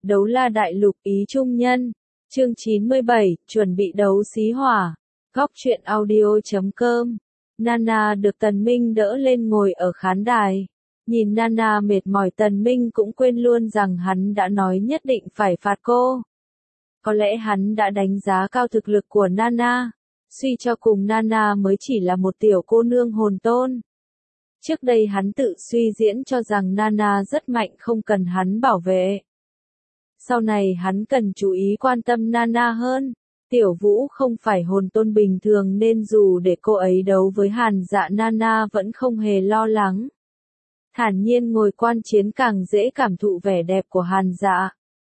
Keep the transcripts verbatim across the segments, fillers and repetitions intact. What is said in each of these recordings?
Đấu La Đại Lục ý trung nhân. Chương chín mươi bảy, chuẩn bị đấu xí hỏa. Góc truyện audio chấm com. Nana được Tần Minh đỡ lên ngồi ở khán đài. Nhìn Nana mệt mỏi, Tần Minh cũng quên luôn rằng hắn đã nói nhất định phải phạt cô. Có lẽ hắn đã đánh giá cao thực lực của Nana. Suy cho cùng Nana mới chỉ là một tiểu cô nương hồn tôn. Trước đây hắn tự suy diễn cho rằng Nana rất mạnh, không cần hắn bảo vệ. Sau này hắn cần chú ý quan tâm Nana hơn. Tiểu Vũ không phải hồn tôn bình thường nên dù để cô ấy đấu với Hàn Dạ, Nana vẫn không hề lo lắng. Thản nhiên ngồi quan chiến càng dễ cảm thụ vẻ đẹp của Hàn Dạ.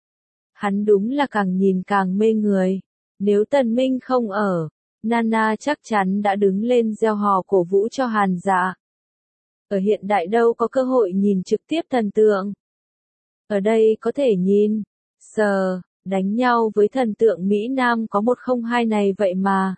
Hắn đúng là càng nhìn càng mê người. Nếu Tần Minh không ở, Nana chắc chắn đã đứng lên reo hò cổ vũ cho Hàn Dạ. Ở hiện đại đâu có cơ hội nhìn trực tiếp thần tượng. Ở đây có thể nhìn, sờ, đánh nhau với thần tượng Mỹ Nam có một không hai này vậy mà.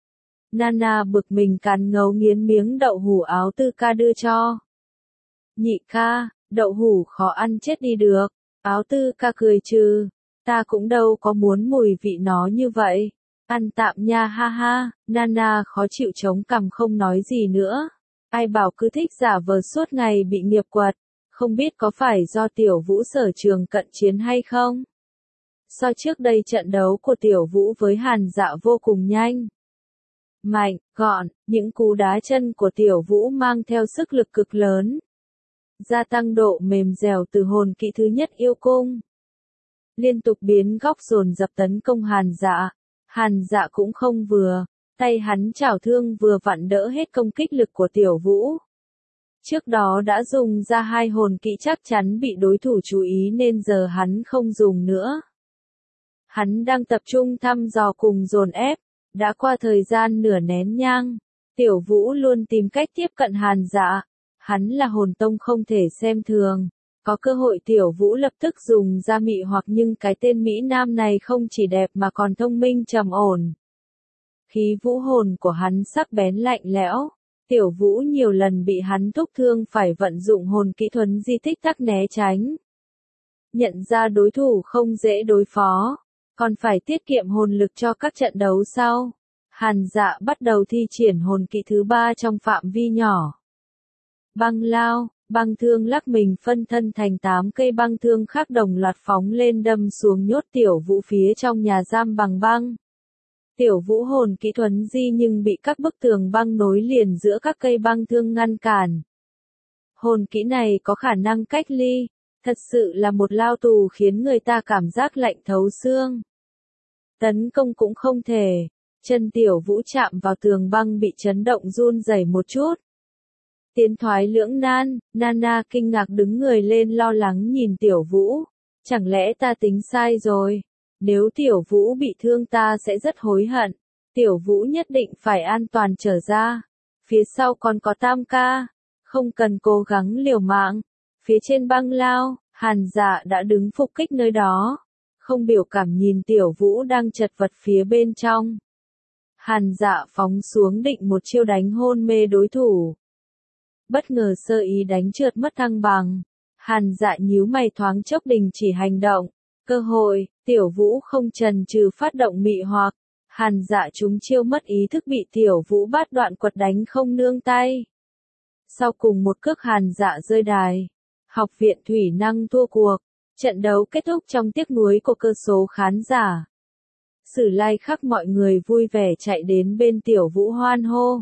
Nana bực mình cắn ngấu nghiến miếng đậu hủ áo tư ca đưa cho. Nhị ca, đậu hủ khó ăn chết đi được. Áo tư ca cười trừ, ta cũng đâu có muốn mùi vị nó như vậy. Ăn tạm nha, ha ha. Nana khó chịu chống cằm không nói gì nữa. Ai bảo cứ thích giả vờ suốt ngày bị nghiệp quật, không biết có phải do Tiểu Vũ sở trường cận chiến hay không? So trước đây trận đấu của Tiểu Vũ với Hàn Dạ vô cùng nhanh, mạnh, gọn, những cú đá chân của Tiểu Vũ mang theo sức lực cực lớn, gia tăng độ mềm dẻo từ hồn kỹ thứ nhất yêu cung. Liên tục biến góc dồn dập tấn công Hàn Dạ, Hàn Dạ cũng không vừa. Tay hắn chảo thương vừa vặn đỡ hết công kích lực của Tiểu Vũ. Trước đó đã dùng ra hai hồn kỹ chắc chắn bị đối thủ chú ý nên giờ hắn không dùng nữa. Hắn đang tập trung thăm dò cùng dồn ép. Đã qua thời gian nửa nén nhang, Tiểu Vũ luôn tìm cách tiếp cận Hàn Dạ. Hắn là hồn tông không thể xem thường. Có cơ hội Tiểu Vũ lập tức dùng ra mị hoặc, nhưng cái tên Mỹ Nam này không chỉ đẹp mà còn thông minh trầm ổn. Khí vũ hồn của hắn sắc bén lạnh lẽo. Tiểu Vũ nhiều lần bị hắn thúc thương phải vận dụng hồn kỹ thuấn di tích tắc né tránh. Nhận ra đối thủ không dễ đối phó, còn phải tiết kiệm hồn lực cho các trận đấu sau. Hàn Dạ bắt đầu thi triển hồn kỹ thứ ba trong phạm vi nhỏ. Băng lao, băng thương lắc mình phân thân thành tám cây băng thương khác đồng loạt phóng lên đâm xuống nhốt Tiểu Vũ phía trong nhà giam bằng băng. Tiểu Vũ hồn kỹ thuấn di nhưng bị các bức tường băng nối liền giữa các cây băng thương ngăn cản. Hồn kỹ này có khả năng cách ly, thật sự là một lao tù khiến người ta cảm giác lạnh thấu xương. Tấn công cũng không thể, chân Tiểu Vũ chạm vào tường băng bị chấn động run rẩy một chút. Tiến thoái lưỡng nan, Nana kinh ngạc đứng người lên lo lắng nhìn Tiểu Vũ. Chẳng lẽ ta tính sai rồi? Nếu Tiểu Vũ bị thương ta sẽ rất hối hận. Tiểu Vũ nhất định phải an toàn trở ra. Phía sau còn có Tam ca. Không cần cố gắng liều mạng. Phía trên băng lao, Hàn Dạ đã đứng phục kích nơi đó. Không biểu cảm nhìn Tiểu Vũ đang chật vật phía bên trong. Hàn Dạ phóng xuống định một chiêu đánh hôn mê đối thủ. Bất ngờ sơ ý đánh trượt mất thăng bằng. Hàn Dạ nhíu mày thoáng chốc đình chỉ hành động. Cơ hội, Tiểu Vũ không chần chừ phát động mị hoặc. Hàn Dạ trúng chiêu mất ý thức bị Tiểu Vũ bát đoạn quật đánh không nương tay. Sau cùng một cước Hàn Dạ rơi đài. Học viện Thủy Năng thua cuộc. Trận đấu kết thúc trong tiếc nuối của cơ số khán giả. Sử lai khắc mọi người vui vẻ chạy đến bên Tiểu Vũ hoan hô.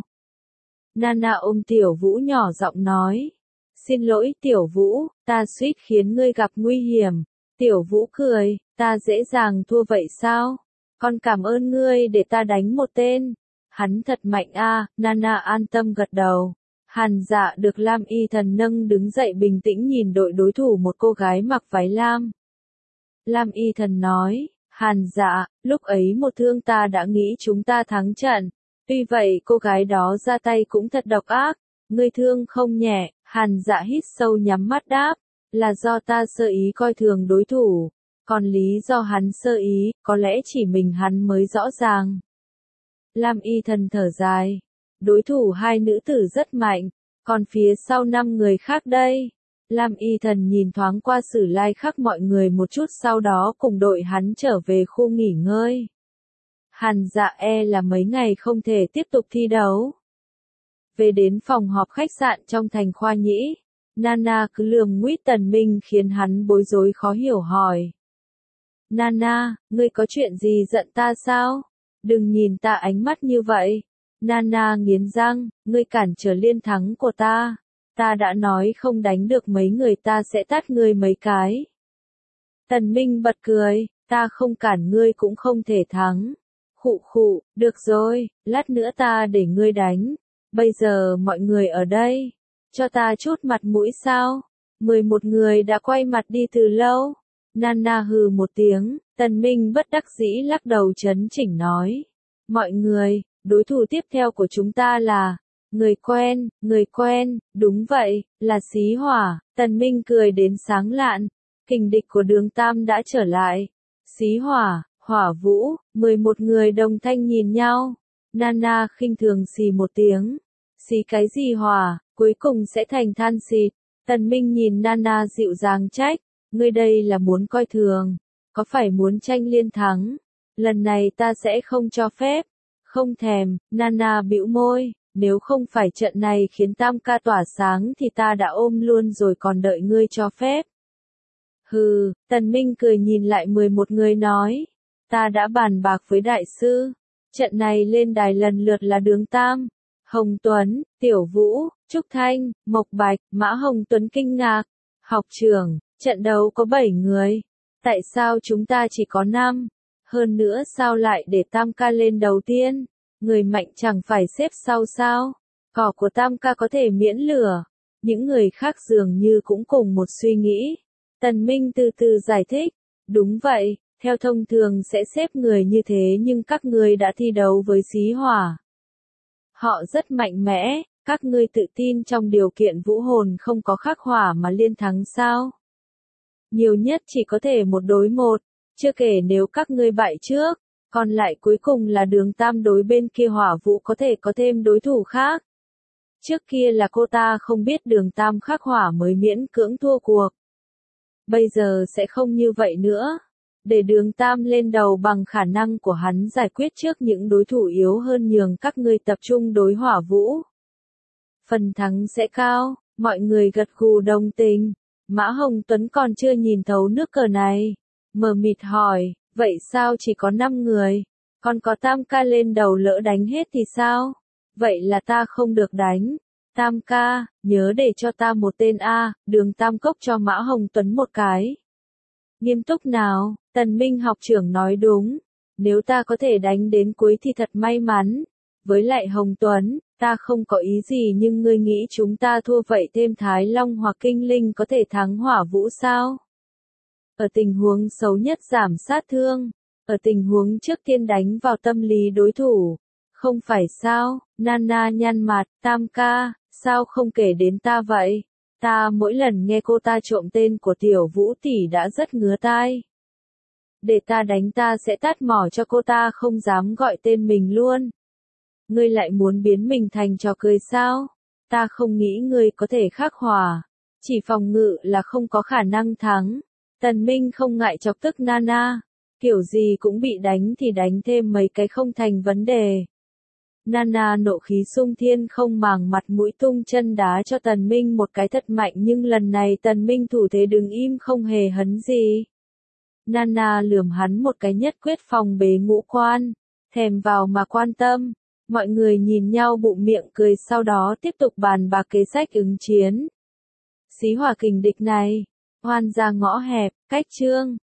Nana ôm Tiểu Vũ nhỏ giọng nói. Xin lỗi Tiểu Vũ, ta suýt khiến ngươi gặp nguy hiểm. Tiểu Vũ cười, ta dễ dàng thua vậy sao? Con cảm ơn ngươi để ta đánh một tên. Hắn thật mạnh a. À, Nana an tâm gật đầu. Hàn Dạ được Lam Y Thần nâng đứng dậy bình tĩnh nhìn đội đối thủ, một cô gái mặc váy lam. Lam Y Thần nói, Hàn Dạ, lúc ấy một thương ta đã nghĩ chúng ta thắng trận. Tuy vậy cô gái đó ra tay cũng thật độc ác. Ngươi thương không nhẹ. Hàn Dạ hít sâu nhắm mắt đáp. Là do ta sơ ý coi thường đối thủ. Còn lý do hắn sơ ý, có lẽ chỉ mình hắn mới rõ ràng. Lam Y Thần thở dài. Đối thủ hai nữ tử rất mạnh. Còn phía sau năm người khác đây. Lam Y Thần nhìn thoáng qua Sử Lai Khắc mọi người một chút sau đó cùng đội hắn trở về khu nghỉ ngơi. Hàn Dạ e là mấy ngày không thể tiếp tục thi đấu. Về đến phòng họp khách sạn trong thành Khoa Nhĩ, Nana cứ lườm nguýt Tần Minh khiến hắn bối rối khó hiểu hỏi. Nana, ngươi có chuyện gì giận ta sao? Đừng nhìn ta ánh mắt như vậy. Nana nghiến răng, ngươi cản trở liên thắng của ta. Ta đã nói không đánh được mấy người ta sẽ tát ngươi mấy cái. Tần Minh bật cười, ta không cản ngươi cũng không thể thắng. Khụ khụ, được rồi, lát nữa ta để ngươi đánh. Bây giờ mọi người ở đây. Cho ta chút mặt mũi sao? mười một người đã quay mặt đi từ lâu. Nana hừ một tiếng, Tần Minh bất đắc dĩ lắc đầu chấn chỉnh nói. Mọi người, đối thủ tiếp theo của chúng ta là... Người quen, người quen, đúng vậy, là Xí Hỏa. Tần Minh cười đến sáng lạn. Kình địch của Đường Tam đã trở lại. Xí Hỏa, Hỏa Vũ, mười một người đồng thanh nhìn nhau. Nana khinh thường xì một tiếng. Xí cái gì hỏa, cuối cùng sẽ thành than xịt. Tần Minh nhìn Nana dịu dàng trách. Ngươi đây là muốn coi thường. Có phải muốn tranh liên thắng? Lần này ta sẽ không cho phép. Không thèm, Nana bĩu môi. Nếu không phải trận này khiến Tam ca tỏa sáng thì ta đã ôm luôn rồi còn đợi ngươi cho phép. Hừ, Tần Minh cười nhìn lại mười một người nói. Ta đã bàn bạc với đại sư. Trận này lên đài lần lượt là Đường Tam, Hồng Tuấn, Tiểu Vũ, Trúc Thanh, Mộc Bạch, Mã Hồng Tuấn kinh ngạc. Học trưởng, trận đấu có bảy người. Tại sao chúng ta chỉ có năm? Hơn nữa sao lại để Tam ca lên đầu tiên? Người mạnh chẳng phải xếp sau sao? Cỏ của Tam ca có thể miễn lửa. Những người khác dường như cũng cùng một suy nghĩ. Tần Minh từ từ giải thích. Đúng vậy, theo thông thường sẽ xếp người như thế nhưng các ngươi đã thi đấu với Xí Hỏa. Họ rất mạnh mẽ, các ngươi tự tin trong điều kiện vũ hồn không có khắc hỏa mà liên thắng sao? Nhiều nhất chỉ có thể một đối một, chưa kể nếu các ngươi bại trước. Còn lại cuối cùng là Đường Tam đối bên kia Hỏa Vũ có thể có thêm đối thủ khác. Trước kia là cô ta không biết Đường Tam khắc hỏa mới miễn cưỡng thua cuộc. Bây giờ sẽ không như vậy nữa. Để Đường Tam lên đầu bằng khả năng của hắn giải quyết trước những đối thủ yếu hơn nhường các ngươi tập trung đối Hỏa Vũ. Phần thắng sẽ cao, mọi người gật gù đồng tình. Mã Hồng Tuấn còn chưa nhìn thấu nước cờ này. Mờ mịt hỏi. Vậy sao chỉ có năm người? Còn có Tam ca lên đầu lỡ đánh hết thì sao? Vậy là ta không được đánh. Tam ca, nhớ để cho ta một tên A, Đường Tam cốc cho Mã Hồng Tuấn một cái. Nghiêm túc nào, Tần Minh học trưởng nói đúng. Nếu ta có thể đánh đến cuối thì thật may mắn. Với lại Hồng Tuấn, ta không có ý gì nhưng ngươi nghĩ chúng ta thua vậy thêm Thái Long hoặc Kinh Linh có thể thắng Hỏa Vũ sao? Ở tình huống xấu nhất giảm sát thương. Ở tình huống trước tiên đánh vào tâm lý đối thủ. Không phải sao, Nana nhăn mặt, Tam ca, sao không kể đến ta vậy? Ta mỗi lần nghe cô ta trộm tên của Tiểu Vũ tỷ đã rất ngứa tai. Để ta đánh ta sẽ tát mỏ cho cô ta không dám gọi tên mình luôn. Ngươi lại muốn biến mình thành trò cười sao? Ta không nghĩ ngươi có thể khắc hỏa. Chỉ phòng ngự là không có khả năng thắng. Tần Minh không ngại chọc tức Nana. Kiểu gì cũng bị đánh thì đánh thêm mấy cái không thành vấn đề. Nana nộ khí sung thiên không màng mặt mũi tung chân đá cho Tần Minh một cái thật mạnh nhưng lần này Tần Minh thủ thế đứng im không hề hấn gì. Nana lườm hắn một cái nhất quyết phòng bế ngũ quan. Thèm vào mà quan tâm. Mọi người nhìn nhau bụng miệng cười sau đó tiếp tục bàn bạc kế sách ứng chiến. Xí Hỏa kình địch này. Hoan ra ngõ hẹp, cách trương.